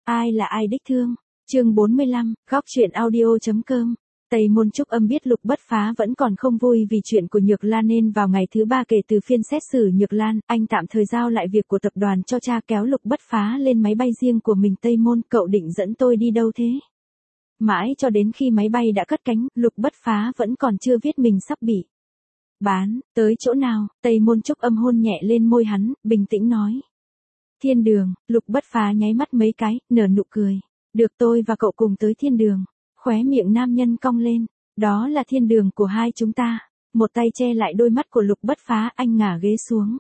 Ai là ai đích thương? Chương 45, góc truyện audio.com. Tây Môn Trúc Âm biết Lục Bất Phá vẫn còn không vui vì chuyện của Nhược Lan nên vào ngày thứ 3 kể từ phiên xét xử Nhược Lan, anh tạm thời giao lại việc của tập đoàn cho cha kéo Lục Bất Phá lên máy bay riêng của mình. Tây Môn, cậu định dẫn tôi đi đâu thế? Mãi cho đến khi máy bay đã cất cánh, Lục Bất Phá vẫn còn chưa biết mình sắp bị bán, tới chỗ nào. Tây Môn Trúc Âm hôn nhẹ lên môi hắn, bình tĩnh nói. Thiên đường. Lục Bất Phá nháy mắt mấy cái, nở nụ cười. Được, tôi và cậu cùng tới thiên đường. Khóe miệng nam nhân cong lên. Đó là thiên đường của hai chúng ta. Một tay che lại đôi mắt của Lục Bất Phá, anh ngả ghế xuống.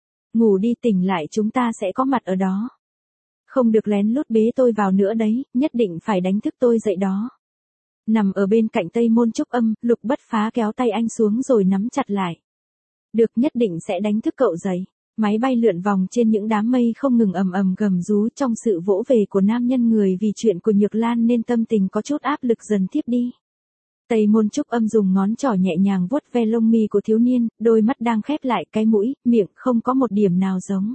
Ngủ đi, tỉnh lại chúng ta sẽ có mặt ở đó. Không được lén lút bế tôi vào nữa đấy, nhất định phải đánh thức tôi dậy đó. Nằm ở bên cạnh Tây Môn Trúc Âm, Lục Bất Phá kéo tay anh xuống rồi nắm chặt lại. Được, nhất định sẽ đánh thức cậu dậy. Máy bay lượn vòng trên những đám mây không ngừng ầm ầm gầm rú trong sự vỗ về của nam nhân người vì chuyện của Nhược Lan nên tâm tình có chút áp lực dần thiếp đi. Tây Môn Trúc Âm dùng ngón trỏ nhẹ nhàng vuốt ve lông mi của thiếu niên, đôi mắt đang khép lại, cái mũi, miệng không có một điểm nào giống.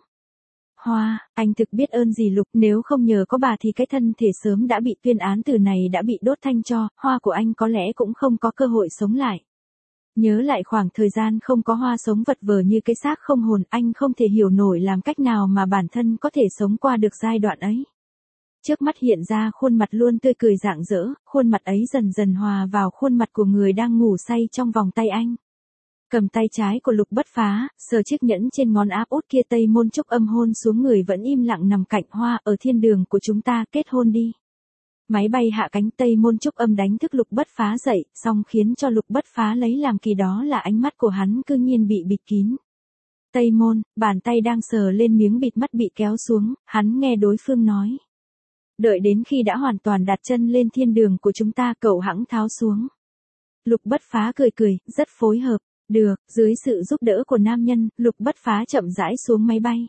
Hoa, anh thực biết ơn gì Lục, nếu không nhờ có bà thì cái thân thể sớm đã bị tuyên án tử này đã bị đốt thanh tro, Hoa của anh có lẽ cũng không có cơ hội sống lại. Nhớ lại khoảng thời gian không có Hoa sống vật vờ như cái xác không hồn, anh không thể hiểu nổi làm cách nào mà bản thân có thể sống qua được giai đoạn ấy. Trước mắt hiện ra khuôn mặt luôn tươi cười rạng rỡ, khuôn mặt ấy dần dần hòa vào khuôn mặt của người đang ngủ say trong vòng tay anh. Cầm tay trái của Lục Bất Phá, sờ chiếc nhẫn trên ngón áp út kia. Tây Môn Trúc Âm hôn xuống người vẫn im lặng nằm cạnh Hoa. Ở thiên đường của chúng ta, kết hôn đi. Máy bay hạ cánh, Tây Môn Trúc Âm đánh thức Lục Bất Phá dậy, song khiến cho Lục Bất Phá lấy làm kỳ đó là ánh mắt của hắn cư nhiên bị bịt kín. Tây Môn, bàn tay đang sờ lên miếng bịt mắt bị kéo xuống, hắn nghe đối phương nói. Đợi đến khi đã hoàn toàn đặt chân lên thiên đường của chúng ta, cậu hẵng tháo xuống. Lục Bất Phá cười cười, rất phối hợp. Được, dưới sự giúp đỡ của nam nhân, Lục Bất Phá chậm rãi xuống máy bay.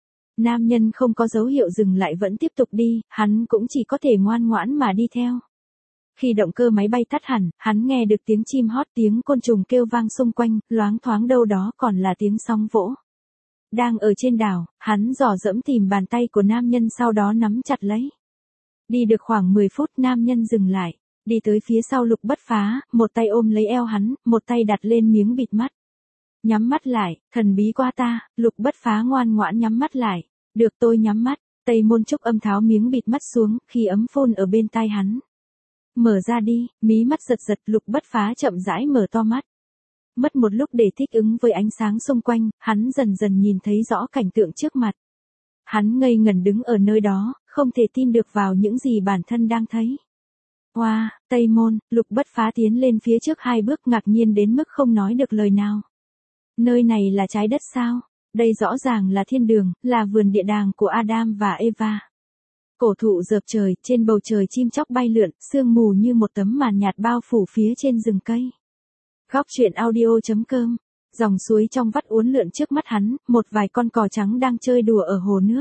Nam nhân không có dấu hiệu dừng lại vẫn tiếp tục đi, hắn cũng chỉ có thể ngoan ngoãn mà đi theo. Khi động cơ máy bay tắt hẳn, hắn nghe được tiếng chim hót, tiếng côn trùng kêu vang xung quanh, loáng thoáng đâu đó còn là tiếng sóng vỗ. Đang ở trên đảo, hắn dò dẫm tìm bàn tay của nam nhân sau đó nắm chặt lấy. Đi được khoảng 10 phút nam nhân dừng lại. Đi tới phía sau Lục Bất Phá, một tay ôm lấy eo hắn, một tay đặt lên miếng bịt mắt. Nhắm mắt lại, thần bí qua ta. Lục Bất Phá ngoan ngoãn nhắm mắt lại. Được, tôi nhắm mắt. Tây Môn Trúc Âm tháo miếng bịt mắt xuống, khi ấm phôn ở bên tai hắn. Mở ra đi, mí mắt giật giật. Lục Bất Phá chậm rãi mở to mắt. Mất một lúc để thích ứng với ánh sáng xung quanh, hắn dần dần nhìn thấy rõ cảnh tượng trước mặt. Hắn ngây ngẩn đứng ở nơi đó, không thể tin được vào những gì bản thân đang thấy. Hoa, Tây Môn. Lục Bất Phá tiến lên phía trước 2 bước, ngạc nhiên đến mức không nói được lời nào. Nơi này là trái đất sao? Đây rõ ràng là thiên đường, là vườn địa đàng của Adam và Eva. Cổ thụ rợp trời, trên bầu trời chim chóc bay lượn, sương mù như một tấm màn nhạt bao phủ phía trên rừng cây. Góc truyện audio.com. Dòng suối trong vắt uốn lượn trước mắt hắn, một vài con cò trắng đang chơi đùa ở hồ nước.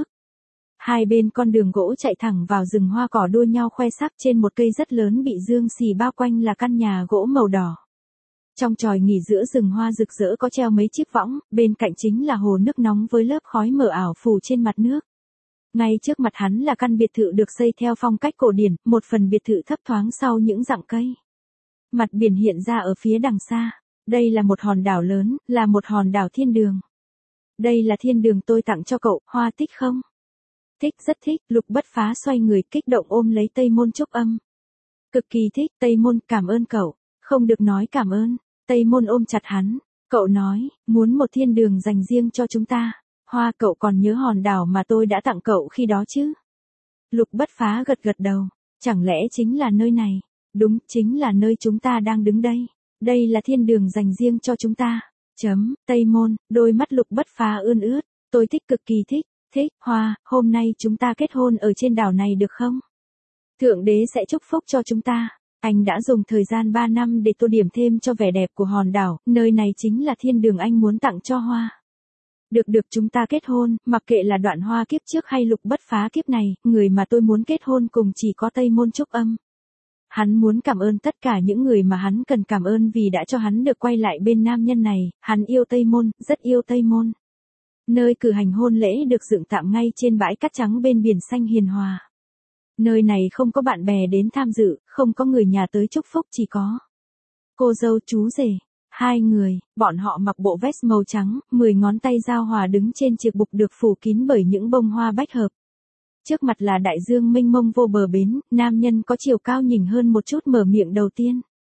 Hai bên con đường gỗ chạy thẳng vào rừng hoa cỏ đua nhau khoe sắc. Trên một cây rất lớn bị dương xì bao quanh là căn nhà gỗ màu đỏ. Trong chòi nghỉ giữa rừng hoa rực rỡ có treo mấy chiếc võng, bên cạnh chính là hồ nước nóng với lớp khói mờ ảo phủ trên mặt nước. Ngay trước mặt hắn là căn biệt thự được xây theo phong cách cổ điển, một phần biệt thự thấp thoáng sau những rặng cây. Mặt biển hiện ra ở phía đằng xa. Đây là một hòn đảo lớn, là một hòn đảo thiên đường. Đây là thiên đường tôi tặng cho cậu, Hoa thích không? Thích, rất thích. Lục Bất Phá xoay người kích động ôm lấy Tây Môn Trúc Âm. Cực kỳ thích. Tây Môn, cảm ơn cậu. Không được nói cảm ơn. Tây Môn ôm chặt hắn. Cậu nói, muốn một thiên đường dành riêng cho chúng ta. Hoa, cậu còn nhớ hòn đảo mà tôi đã tặng cậu khi đó chứ? Lục Bất Phá gật gật đầu. Chẳng lẽ chính là nơi này? Đúng, chính là nơi chúng ta đang đứng đây. Đây là thiên đường dành riêng cho chúng ta. Tây Môn, đôi mắt Lục Bất Phá ươn ướt. Tôi thích, cực kỳ thích. Thích, Hoa, hôm nay chúng ta kết hôn ở trên đảo này được không? Thượng đế sẽ chúc phúc cho chúng ta. Anh đã dùng thời gian 3 năm để tô điểm thêm cho vẻ đẹp của hòn đảo, nơi này chính là thiên đường anh muốn tặng cho Hoa. Được, chúng ta kết hôn, mặc kệ là đoạn Hoa kiếp trước hay Lục Bất Phá kiếp này, người mà tôi muốn kết hôn cùng chỉ có Tây Môn Trúc Âm. Hắn muốn cảm ơn tất cả những người mà hắn cần cảm ơn vì đã cho hắn được quay lại bên nam nhân này. Hắn yêu Tây Môn, rất yêu Tây Môn. Nơi cử hành hôn lễ được dựng tạm ngay trên bãi cát trắng bên biển xanh hiền hòa. Nơi này không có bạn bè đến tham dự, không có người nhà tới chúc phúc, chỉ có cô dâu chú rể. Hai người, bọn họ mặc bộ vest màu trắng, 10 ngón tay giao hòa đứng trên chiếc bục được phủ kín bởi những bông hoa bách hợp. Trước mặt là đại dương mênh mông vô bờ bến, nam nhân có chiều cao nhỉnh hơn một chút mở miệng đầu tiên.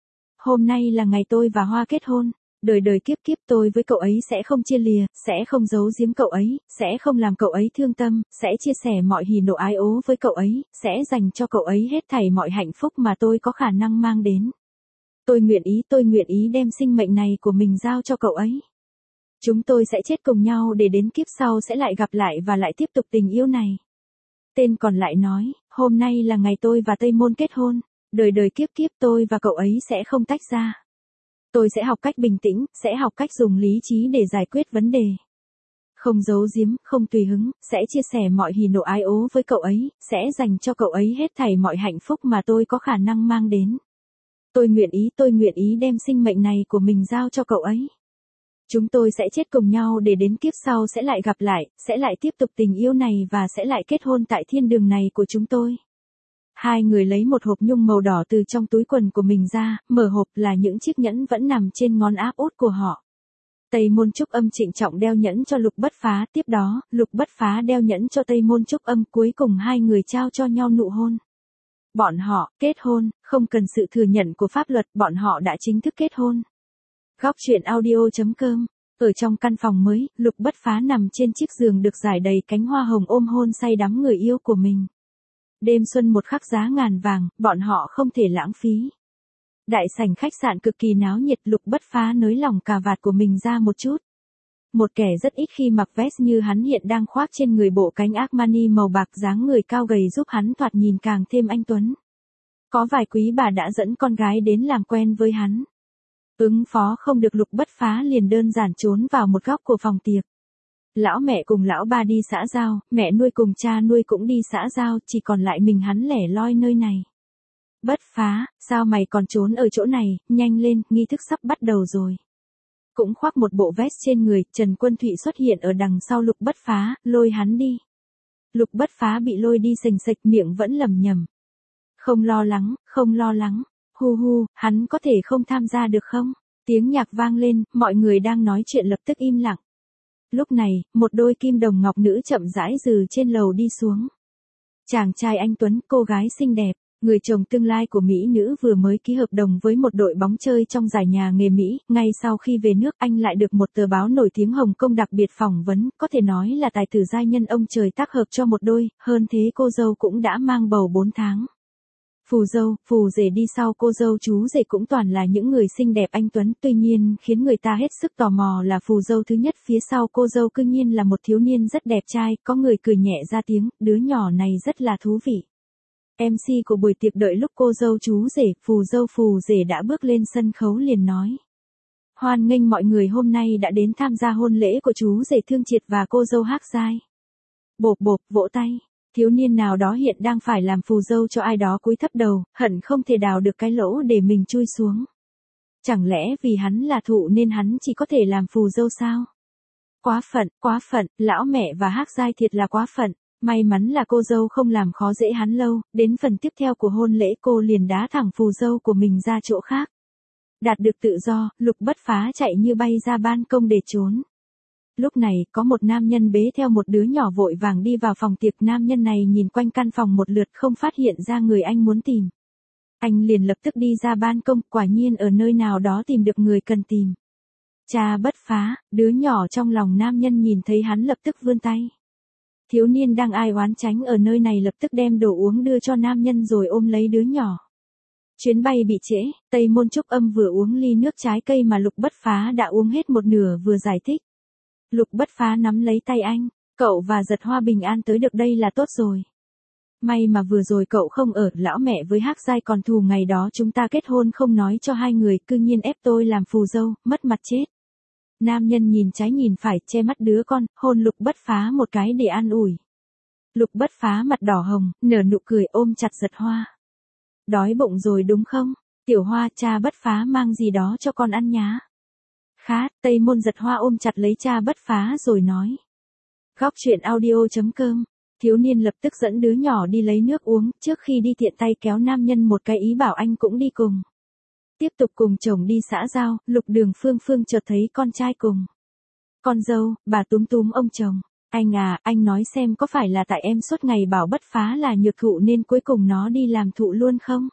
Hôm nay là ngày tôi và Hoa kết hôn. Đời đời kiếp kiếp tôi với cậu ấy sẽ không chia lìa, sẽ không giấu giếm cậu ấy, sẽ không làm cậu ấy thương tâm, sẽ chia sẻ mọi hỉ nộ ái ố với cậu ấy, sẽ dành cho cậu ấy hết thảy mọi hạnh phúc mà tôi có khả năng mang đến. Tôi nguyện ý đem sinh mệnh này của mình giao cho cậu ấy. Chúng tôi sẽ chết cùng nhau để đến kiếp sau sẽ lại gặp lại và lại tiếp tục tình yêu này. Tên còn lại nói, hôm nay là ngày tôi và Tây Môn kết hôn, đời đời kiếp kiếp tôi và cậu ấy sẽ không tách ra. Tôi sẽ học cách bình tĩnh, sẽ học cách dùng lý trí để giải quyết vấn đề. Không giấu giếm, không tùy hứng, sẽ chia sẻ mọi hỉ nộ ái ố với cậu ấy, sẽ dành cho cậu ấy hết thảy mọi hạnh phúc mà tôi có khả năng mang đến. Tôi nguyện ý đem sinh mệnh này của mình giao cho cậu ấy. Chúng tôi sẽ chết cùng nhau để đến kiếp sau sẽ lại gặp lại, sẽ lại tiếp tục tình yêu này và sẽ lại kết hôn tại thiên đường này của chúng tôi. Hai người lấy một hộp nhung màu đỏ từ trong túi quần của mình ra, mở hộp là những chiếc nhẫn vẫn nằm trên ngón áp út của họ. Tây Môn Trúc Âm trịnh trọng đeo nhẫn cho Lục Bất Phá, tiếp đó, Lục Bất Phá đeo nhẫn cho Tây Môn Trúc Âm, cuối cùng hai người trao cho nhau nụ hôn. Bọn họ kết hôn, không cần sự thừa nhận của pháp luật, bọn họ đã chính thức kết hôn. Góc truyện audio.com. Ở trong căn phòng mới, Lục Bất Phá nằm trên chiếc giường được rải đầy cánh hoa hồng ôm hôn say đắm người yêu của mình. Đêm xuân một khắc giá ngàn vàng, bọn họ không thể lãng phí. Đại sảnh khách sạn cực kỳ náo nhiệt, Lục Bất Phá nới lỏng cà vạt của mình ra một chút. Một kẻ rất ít khi mặc vest như hắn hiện đang khoác trên người bộ cánh Armani màu bạc, dáng người cao gầy giúp hắn thoạt nhìn càng thêm anh tuấn. Có vài quý bà đã dẫn con gái đến làm quen với hắn. Ứng phó không được, Lục Bất Phá liền đơn giản trốn vào một góc của phòng tiệc. Lão mẹ cùng lão ba đi xã giao, mẹ nuôi cùng cha nuôi cũng đi xã giao, chỉ còn lại mình hắn lẻ loi nơi này. Bất Phá, sao mày còn trốn ở chỗ này, nhanh lên, nghi thức sắp bắt đầu rồi. Cũng khoác một bộ vest trên người, Trần Quân Thụy xuất hiện ở đằng sau Lục Bất Phá, lôi hắn đi. Lục Bất Phá bị lôi đi sềnh sệch, miệng vẫn lẩm nhẩm. Không lo lắng, hu hu, hắn có thể không tham gia được không? Tiếng nhạc vang lên, mọi người đang nói chuyện lập tức im lặng. Lúc này, một đôi kim đồng ngọc nữ chậm rãi từ trên lầu đi xuống. Chàng trai anh tuấn, cô gái xinh đẹp, người chồng tương lai của mỹ nữ vừa mới ký hợp đồng với một đội bóng chơi trong giải nhà nghề Mỹ, ngay sau khi về nước anh lại được một tờ báo nổi tiếng Hồng Kông đặc biệt phỏng vấn, có thể nói là tài tử giai nhân ông trời tác hợp cho một đôi, hơn thế cô dâu cũng đã mang bầu 4 tháng. Phù dâu, phù rể đi sau cô dâu chú rể cũng toàn là những người xinh đẹp anh tuấn, tuy nhiên khiến người ta hết sức tò mò là phù dâu thứ nhất phía sau cô dâu cư nhiên là một thiếu niên rất đẹp trai, có người cười nhẹ ra tiếng, đứa nhỏ này rất là thú vị. MC của buổi tiệc đợi lúc cô dâu chú rể, phù rể đã bước lên sân khấu liền nói. Hoan nghênh mọi người hôm nay đã đến tham gia hôn lễ của chú rể Thương Triệt và cô dâu Hắc Giai. Bộp bộp, vỗ tay. Thiếu niên nào đó hiện đang phải làm phù dâu cho ai đó cúi thấp đầu, hận không thể đào được cái lỗ để mình chui xuống. Chẳng lẽ vì hắn là thụ nên hắn chỉ có thể làm phù dâu sao? Quá phận, lão mẹ và Hắc Giai thiệt là quá phận. May mắn là cô dâu không làm khó dễ hắn lâu, đến phần tiếp theo của hôn lễ cô liền đá thẳng phù dâu của mình ra chỗ khác. Đạt được tự do, Lục Bất Phá chạy như bay ra ban công để trốn. Lúc này, có một nam nhân bế theo một đứa nhỏ vội vàng đi vào phòng tiệc, nam nhân này nhìn quanh căn phòng một lượt không phát hiện ra người anh muốn tìm. Anh liền lập tức đi ra ban công, quả nhiên ở nơi nào đó tìm được người cần tìm. Cha Bất Phá, đứa nhỏ trong lòng nam nhân nhìn thấy hắn lập tức vươn tay. Thiếu niên đang ai oán tránh ở nơi này lập tức đem đồ uống đưa cho nam nhân rồi ôm lấy đứa nhỏ. Chuyến bay bị trễ, Tây Môn Trúc Âm vừa uống ly nước trái cây mà Lục Bất Phá đã uống hết một nửa vừa giải thích. Lục Bất Phá nắm lấy tay anh, cậu và Giật Hoa bình an tới được đây là tốt rồi. May mà vừa rồi cậu không ở, lão mẹ với Hắc Giai còn thù ngày đó chúng ta kết hôn không nói cho hai người, cư nhiên ép tôi làm phù dâu, mất mặt chết. Nam nhân nhìn trái nhìn phải, che mắt đứa con, hôn Lục Bất Phá một cái để an ủi. Lục Bất Phá mặt đỏ hồng, nở nụ cười ôm chặt Giật Hoa. Đói bụng rồi đúng không? Tiểu Hoa, cha Bất Phá mang gì đó cho con ăn nhá. Khá, Tây Môn Giật Hoa ôm chặt lấy cha Bất Phá rồi nói. Góc truyện audio.com Thiếu niên lập tức dẫn đứa nhỏ đi lấy nước uống, trước khi đi tiện tay kéo nam nhân một cái ý bảo anh cũng đi cùng. Tiếp tục cùng chồng đi xã giao, Lục Đường Phương Phương chợt thấy con trai cùng con dâu, bà túm túm ông chồng. Anh à, anh nói xem có phải là tại em suốt ngày bảo Bất Phá là nhược thụ nên cuối cùng nó đi làm thụ luôn không?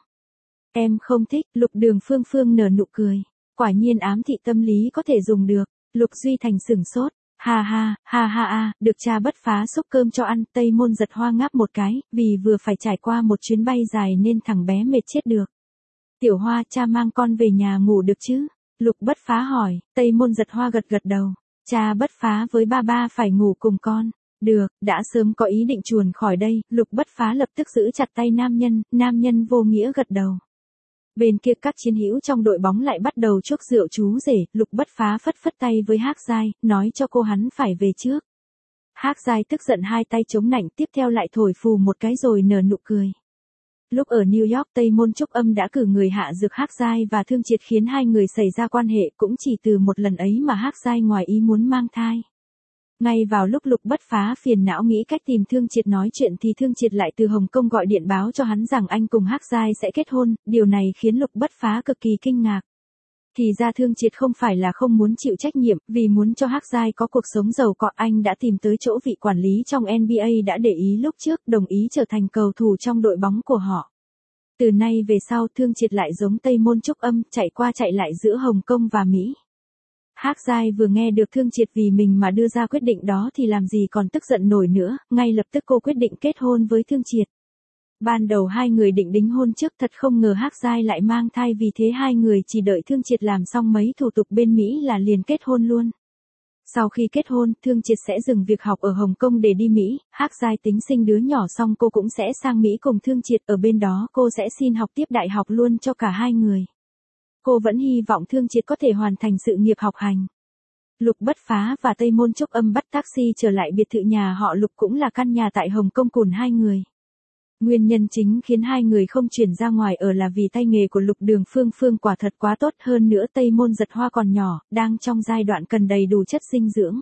Em không thích, Lục Đường Phương Phương nở nụ cười. Quả nhiên ám thị tâm lý có thể dùng được. Lục Duy Thành sửng sốt. Ha ha, ha ha a, được cha Bất Phá xúc cơm cho ăn, Tây Môn Giật Hoa ngáp một cái, vì vừa phải trải qua một chuyến bay dài nên thằng bé mệt chết được. Tiểu Hoa, cha mang con về nhà ngủ được chứ? Lục Bất Phá hỏi, Tây Môn Giật Hoa gật gật đầu. Cha Bất Phá với ba phải ngủ cùng con. Được, đã sớm có ý định chuồn khỏi đây, Lục Bất Phá lập tức giữ chặt tay nam nhân vô nghĩa gật đầu. Bên kia các chiến hữu trong đội bóng lại bắt đầu chúc rượu chú rể, Lục Bất Phá phất phất tay với Hắc Giai, nói cho cô hắn phải về trước. Hắc Giai tức giận hai tay chống nạnh, tiếp theo lại thổi phù một cái rồi nở nụ cười. Lúc ở New York, Tây Môn Trúc Âm đã cử người hạ dược Hắc Giai và Thương Triệt khiến hai người xảy ra quan hệ, cũng chỉ từ một lần ấy mà Hắc Giai ngoài ý muốn mang thai. Ngay vào lúc Lục Bất Phá phiền não nghĩ cách tìm Thương Triệt nói chuyện thì Thương Triệt lại từ Hồng Kông gọi điện báo cho hắn rằng anh cùng Hắc Giai sẽ kết hôn, điều này khiến Lục Bất Phá cực kỳ kinh ngạc. Thì ra Thương Triệt không phải là không muốn chịu trách nhiệm, vì muốn cho Hắc Giai có cuộc sống giàu có, anh đã tìm tới chỗ vị quản lý trong NBA đã để ý lúc trước, đồng ý trở thành cầu thủ trong đội bóng của họ. Từ nay về sau Thương Triệt lại giống Tây Môn Trúc Âm, chạy qua chạy lại giữa Hồng Kông và Mỹ. Hắc Giai vừa nghe được Thương Triệt vì mình mà đưa ra quyết định đó thì làm gì còn tức giận nổi nữa, ngay lập tức cô quyết định kết hôn với Thương Triệt. Ban đầu hai người định đính hôn trước, thật không ngờ Hắc Giai lại mang thai, vì thế hai người chỉ đợi Thương Triệt làm xong mấy thủ tục bên Mỹ là liền kết hôn luôn. Sau khi kết hôn, Thương Triệt sẽ dừng việc học ở Hồng Kông để đi Mỹ, Hắc Giai tính sinh đứa nhỏ xong cô cũng sẽ sang Mỹ cùng Thương Triệt, ở bên đó cô sẽ xin học tiếp đại học luôn cho cả hai người. Cô vẫn hy vọng Thương Triệt có thể hoàn thành sự nghiệp học hành. Lục Bất Phá và Tây Môn Trúc Âm bắt taxi trở lại biệt thự nhà họ Lục, cũng là căn nhà tại Hồng Kông cùn hai người. Nguyên nhân chính khiến hai người không chuyển ra ngoài ở là vì tay nghề của Lục Đường Phương Phương quả thật quá tốt, hơn nữa Tây Môn Giật Hoa còn nhỏ, đang trong giai đoạn cần đầy đủ chất dinh dưỡng.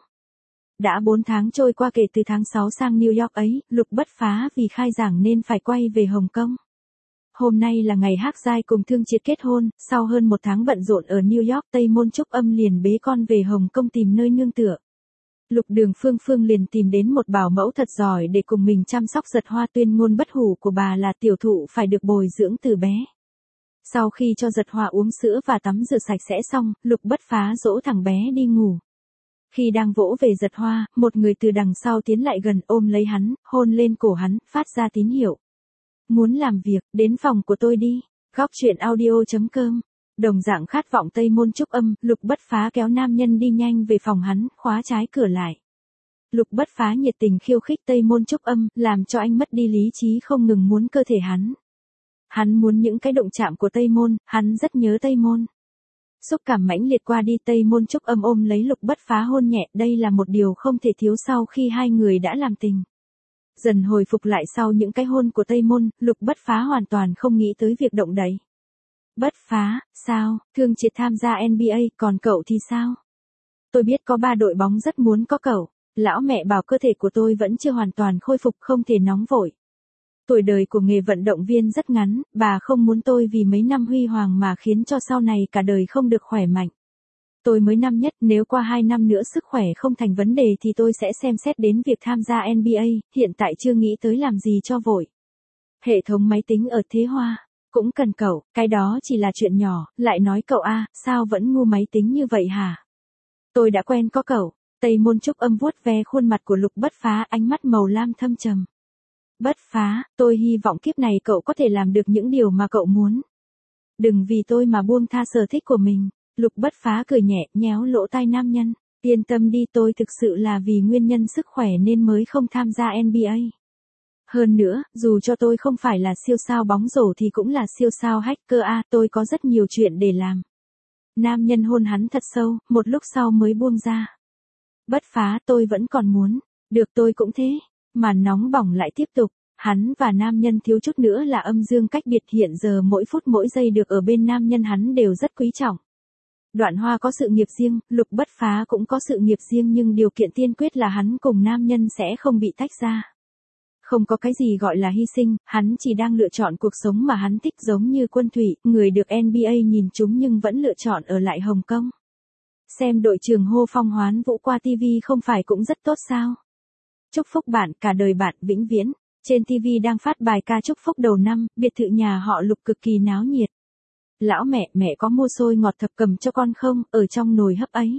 Đã 4 tháng trôi qua kể từ tháng 6 sang New York ấy, Lục Bất Phá vì khai giảng nên phải quay về Hồng Kông. Hôm nay là ngày Hắc Giai cùng Thương Triệt kết hôn, sau hơn 1 tháng bận rộn ở New York, Tây Môn Trúc Âm liền bế con về Hồng Kông tìm nơi nương tựa. Lục Đường Phương Phương liền tìm đến một bảo mẫu thật giỏi để cùng mình chăm sóc Giật Hoa, tuyên ngôn bất hủ của bà là tiểu thụ phải được bồi dưỡng từ bé. Sau khi cho Giật Hoa uống sữa và tắm rửa sạch sẽ xong, Lục Bất Phá dỗ thằng bé đi ngủ. Khi đang vỗ về Giật Hoa, một người từ đằng sau tiến lại gần, ôm lấy hắn, hôn lên cổ hắn, phát ra tín hiệu. Muốn làm việc, đến phòng của tôi đi. Góc truyện audio.com. Đồng dạng khát vọng Tây Môn Trúc Âm, Lục Bất Phá kéo nam nhân đi nhanh về phòng hắn, khóa trái cửa lại. Lục Bất Phá nhiệt tình khiêu khích Tây Môn Trúc Âm, làm cho anh mất đi lý trí, không ngừng muốn cơ thể hắn. Hắn muốn những cái động chạm của Tây Môn, hắn rất nhớ Tây Môn. Xúc cảm mãnh liệt qua đi, Tây Môn Trúc Âm ôm lấy Lục Bất Phá hôn nhẹ, đây là một điều không thể thiếu sau khi hai người đã làm tình. Dần hồi phục lại sau những cái hôn của Tây Môn, Lục Bất Phá hoàn toàn không nghĩ tới việc động đậy. Bất Phá, sao, Thương Triệt tham gia NBA, còn cậu thì sao? Tôi biết có 3 đội bóng rất muốn có cậu. Lão mẹ bảo cơ thể của tôi vẫn chưa hoàn toàn khôi phục, không thể nóng vội. Tuổi đời của nghề vận động viên rất ngắn, bà không muốn tôi vì mấy năm huy hoàng mà khiến cho sau này cả đời không được khỏe mạnh. Tôi mới năm nhất, nếu qua 2 năm nữa sức khỏe không thành vấn đề thì tôi sẽ xem xét đến việc tham gia NBA, hiện tại chưa nghĩ tới làm gì cho vội. Hệ thống máy tính ở Thế Hoa, cũng cần cậu, cái đó chỉ là chuyện nhỏ, lại nói cậu a, sao vẫn ngu máy tính như vậy hả? Tôi đã quen có cậu. Tây Môn Trúc Âm vuốt ve khuôn mặt của Lục Bất Phá, ánh mắt màu lam thâm trầm. Bất Phá, tôi hy vọng kiếp này cậu có thể làm được những điều mà cậu muốn. Đừng vì tôi mà buông tha sở thích của mình. Lục Bất Phá cười nhẹ, nhéo lỗ tai nam nhân. Yên tâm đi, tôi thực sự là vì nguyên nhân sức khỏe nên mới không tham gia NBA. Hơn nữa, dù cho tôi không phải là siêu sao bóng rổ thì cũng là siêu sao hacker a, tôi có rất nhiều chuyện để làm. Nam nhân hôn hắn thật sâu, một lúc sau mới buông ra. Bất Phá, tôi vẫn còn muốn. Được, tôi cũng thế. Màn nóng bỏng lại tiếp tục. Hắn và nam nhân thiếu chút nữa là âm dương cách biệt, hiện giờ mỗi phút mỗi giây được ở bên nam nhân hắn đều rất quý trọng. Đoạn Hoa có sự nghiệp riêng, Lục Bất Phá cũng có sự nghiệp riêng, nhưng điều kiện tiên quyết là hắn cùng nam nhân sẽ không bị tách ra. Không có cái gì gọi là hy sinh, hắn chỉ đang lựa chọn cuộc sống mà hắn thích, giống như Quân Thủy, người được NBA nhìn trúng nhưng vẫn lựa chọn ở lại Hồng Kông. Xem đội trưởng hô phong hoán vũ qua TV không phải cũng rất tốt sao? Chúc phúc bạn, cả đời bạn, vĩnh viễn. Trên TV đang phát bài ca chúc phúc đầu năm, biệt thự nhà họ Lục cực kỳ náo nhiệt. Lão mẹ có mua xôi ngọt thập cẩm cho con không, ở trong nồi hấp ấy.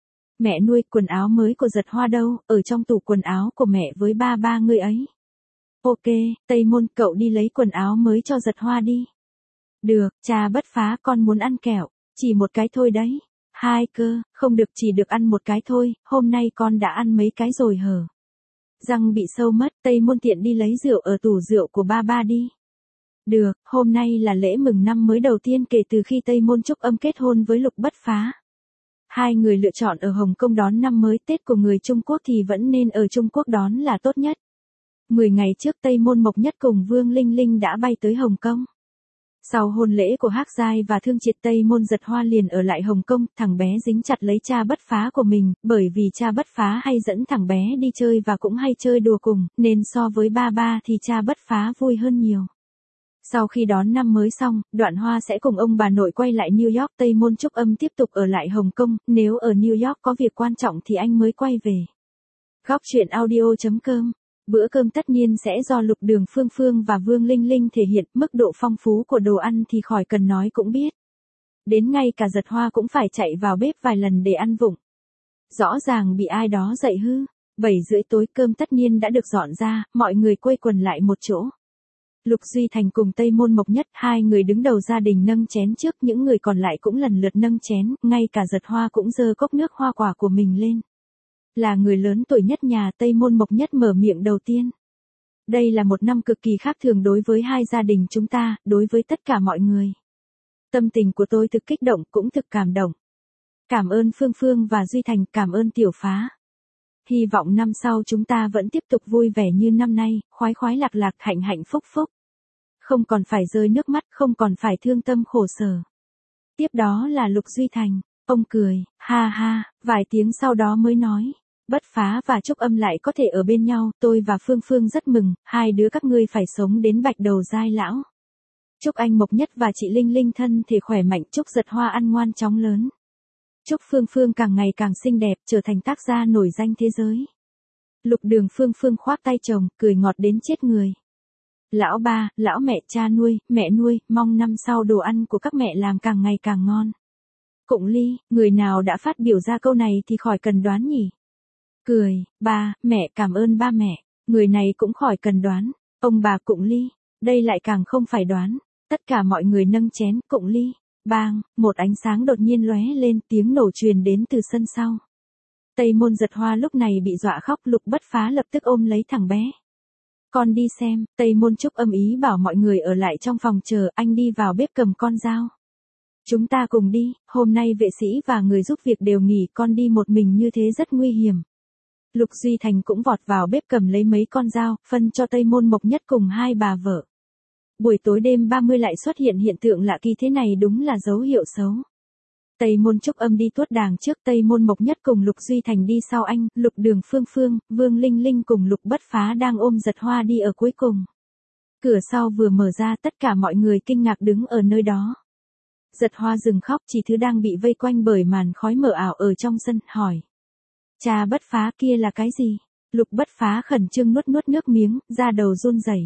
Mẹ nuôi, quần áo mới của Giật Hoa đâu, ở trong tủ quần áo của mẹ với ba người ấy. Ok, Tây Môn, cậu đi lấy quần áo mới cho Giật Hoa đi. Được, cha bất phá, con muốn ăn kẹo, chỉ một cái thôi đấy. Hai cơ, không được, chỉ được ăn một cái thôi, hôm nay con đã ăn mấy cái rồi hở. Răng bị sâu mất, Tây Môn tiện đi lấy rượu ở tủ rượu của ba đi. Được, hôm nay là lễ mừng năm mới đầu tiên kể từ khi Tây Môn Trúc Âm kết hôn với Lục Bất Phá. Hai người lựa chọn ở Hồng Kông đón năm mới, Tết của người Trung Quốc thì vẫn nên ở Trung Quốc đón là tốt nhất. 10 ngày trước Tây Môn Mộc Nhất cùng Vương Linh Linh đã bay tới Hồng Kông. Sau hôn lễ của Hắc Giai và Thương Triệt, Tây Môn Giật Hoa liền ở lại Hồng Kông, thằng bé dính chặt lấy cha Bất Phá của mình, bởi vì cha Bất Phá hay dẫn thằng bé đi chơi và cũng hay chơi đùa cùng, nên so với ba thì cha Bất Phá vui hơn nhiều. Sau khi đón năm mới xong, Đoạn Hoa sẽ cùng ông bà nội quay lại New York, Tây Môn Trúc Âm tiếp tục ở lại Hồng Kông, nếu ở New York có việc quan trọng thì anh mới quay về. Góc truyện audio.com. Bữa cơm tất nhiên sẽ do Lục Đường Phương và Vương Linh Linh thể hiện, mức độ phong phú của đồ ăn thì khỏi cần nói cũng biết. Đến ngay cả Giật Hoa cũng phải chạy vào bếp vài lần để ăn vụng. Rõ ràng bị ai đó dạy hư. 7:30 tối cơm tất nhiên đã được dọn ra, mọi người quây quần lại một chỗ. Lục Duy Thành cùng Tây Môn Mộc Nhất, hai người đứng đầu gia đình nâng chén trước, những người còn lại cũng lần lượt nâng chén, ngay cả Giật Hoa cũng giơ cốc nước hoa quả của mình lên. Là người lớn tuổi nhất nhà, Tây Môn Mộc Nhất mở miệng đầu tiên. Đây là một năm cực kỳ khác thường đối với hai gia đình chúng ta, đối với tất cả mọi người. Tâm tình của tôi thực kích động, cũng thực cảm động. Cảm ơn Phương và Duy Thành, cảm ơn Tiểu Phá. Hy vọng năm sau chúng ta vẫn tiếp tục vui vẻ như năm nay, khoái lạc hạnh phúc. Không còn phải rơi nước mắt, không còn phải thương tâm khổ sở. Tiếp đó là Lục Duy Thành, ông cười, ha, vài tiếng sau đó mới nói. Bất Phá và Trúc Âm lại có thể ở bên nhau, tôi và Phương rất mừng, hai đứa các ngươi phải sống đến bạch đầu giai lão. Chúc anh Mộc Nhất và chị Linh Linh thân thể khỏe mạnh, chúc Giật Hoa ăn ngoan chóng lớn. Chúc Phương càng ngày càng xinh đẹp, trở thành tác gia nổi danh thế giới. Lục Đường Phương khoác tay chồng, cười ngọt đến chết người. Lão ba, lão mẹ, cha nuôi, mẹ nuôi, mong năm sau đồ ăn của các mẹ làm càng ngày càng ngon. Cụng ly, người nào đã phát biểu ra câu này thì khỏi cần đoán nhỉ. Cười, ba, mẹ, cảm ơn ba mẹ, người này cũng khỏi cần đoán. Ông bà cụng ly, đây lại càng không phải đoán. Tất cả mọi người nâng chén, cụng ly. Bang, một ánh sáng đột nhiên lóe lên, tiếng nổ truyền đến từ sân sau. Tây Môn Giật Hoa lúc này bị dọa khóc, Lục Bất Phá lập tức ôm lấy thằng bé. Con đi xem, Tây Môn Trúc Âm ý bảo mọi người ở lại trong phòng chờ, anh đi vào bếp cầm con dao. Chúng ta cùng đi, hôm nay vệ sĩ và người giúp việc đều nghỉ, con đi một mình như thế rất nguy hiểm. Lục Duy Thành cũng vọt vào bếp cầm lấy mấy con dao, phân cho Tây Môn Mộc Nhất cùng hai bà vợ. Buổi tối đêm 30 lại xuất hiện hiện tượng lạ kỳ thế này đúng là dấu hiệu xấu. Tây Môn Trúc Âm đi tuốt đàng trước, Tây Môn Mộc Nhất cùng Lục Duy Thành đi sau anh, Lục Đường Phương, Vương Linh Linh cùng Lục Bất Phá đang ôm Giật Hoa đi ở cuối cùng. Cửa sau vừa mở ra, tất cả mọi người kinh ngạc đứng ở nơi đó. Giật Hoa dừng khóc, chỉ thứ đang bị vây quanh bởi màn khói mờ ảo ở trong sân, hỏi. Cha Bất Phá, kia là cái gì? Lục Bất Phá khẩn trương nuốt nước miếng, da đầu run rẩy.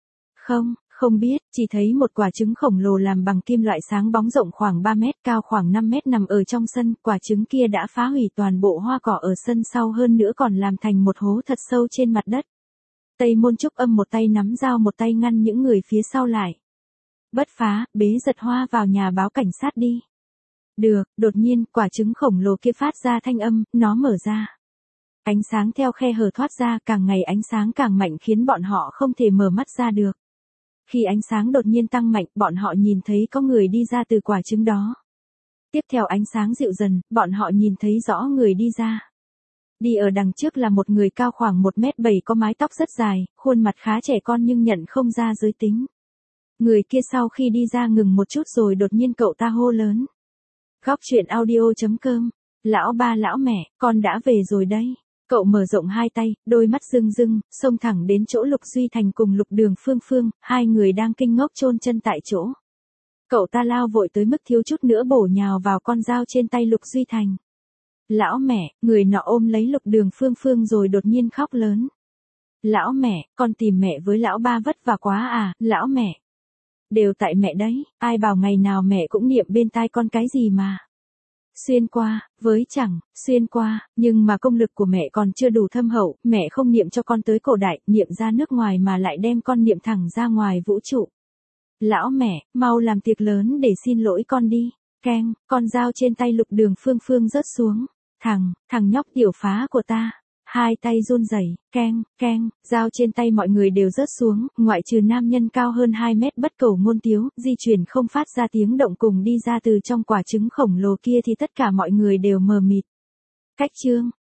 Không biết, chỉ thấy một quả trứng khổng lồ làm bằng kim loại sáng bóng, rộng khoảng 3 mét, cao khoảng 5 mét nằm ở trong sân, quả trứng kia đã phá hủy toàn bộ hoa cỏ ở sân sau, hơn nữa còn làm thành một hố thật sâu trên mặt đất. Tây Môn Trúc Âm một tay nắm dao một tay ngăn những người phía sau lại. Bất Phá, bế Giật Hoa vào nhà báo cảnh sát đi. Được, đột nhiên, quả trứng khổng lồ kia phát ra thanh âm, nó mở ra. Ánh sáng theo khe hở thoát ra, càng ngày ánh sáng càng mạnh khiến bọn họ không thể mở mắt ra được. Khi ánh sáng đột nhiên tăng mạnh, bọn họ nhìn thấy có người đi ra từ quả trứng đó. Tiếp theo ánh sáng dịu dần, bọn họ nhìn thấy rõ người đi ra. Đi ở đằng trước là một người cao khoảng 1m7 có mái tóc rất dài, khuôn mặt khá trẻ con nhưng nhận không ra giới tính. Người kia sau khi đi ra ngừng một chút rồi đột nhiên cậu ta hô lớn. Góc truyện audio.com. Lão ba lão mẹ, con đã về rồi đây. Cậu mở rộng hai tay, đôi mắt rưng rưng, xông thẳng đến chỗ Lục Duy Thành cùng Lục Đường Phương Phương, hai người đang kinh ngốc chôn chân tại chỗ. Cậu ta lao vội tới mức thiếu chút nữa bổ nhào vào con dao trên tay Lục Duy Thành. Lão mẹ, người nọ ôm lấy Lục Đường Phương Phương rồi đột nhiên khóc lớn. Lão mẹ, con tìm mẹ với lão ba vất vả quá à, lão mẹ. Đều tại mẹ đấy, ai bảo ngày nào mẹ cũng niệm bên tai con cái gì mà. Xuyên qua, với chẳng, xuyên qua, nhưng mà công lực của mẹ còn chưa đủ thâm hậu, mẹ không niệm cho con tới cổ đại, niệm ra nước ngoài mà lại đem con niệm thẳng ra ngoài vũ trụ. Lão mẹ, mau làm tiệc lớn để xin lỗi con đi. Keng, con dao trên tay Lục Đường Phương Phương rớt xuống. Thằng nhóc tiểu phá của ta. Hai tay run rẩy, keng, dao trên tay mọi người đều rớt xuống, ngoại trừ nam nhân cao hơn 2 mét bất cầu ngôn tiếu, di chuyển không phát ra tiếng động cùng đi ra từ trong quả trứng khổng lồ kia thì tất cả mọi người đều mờ mịt. Cách chương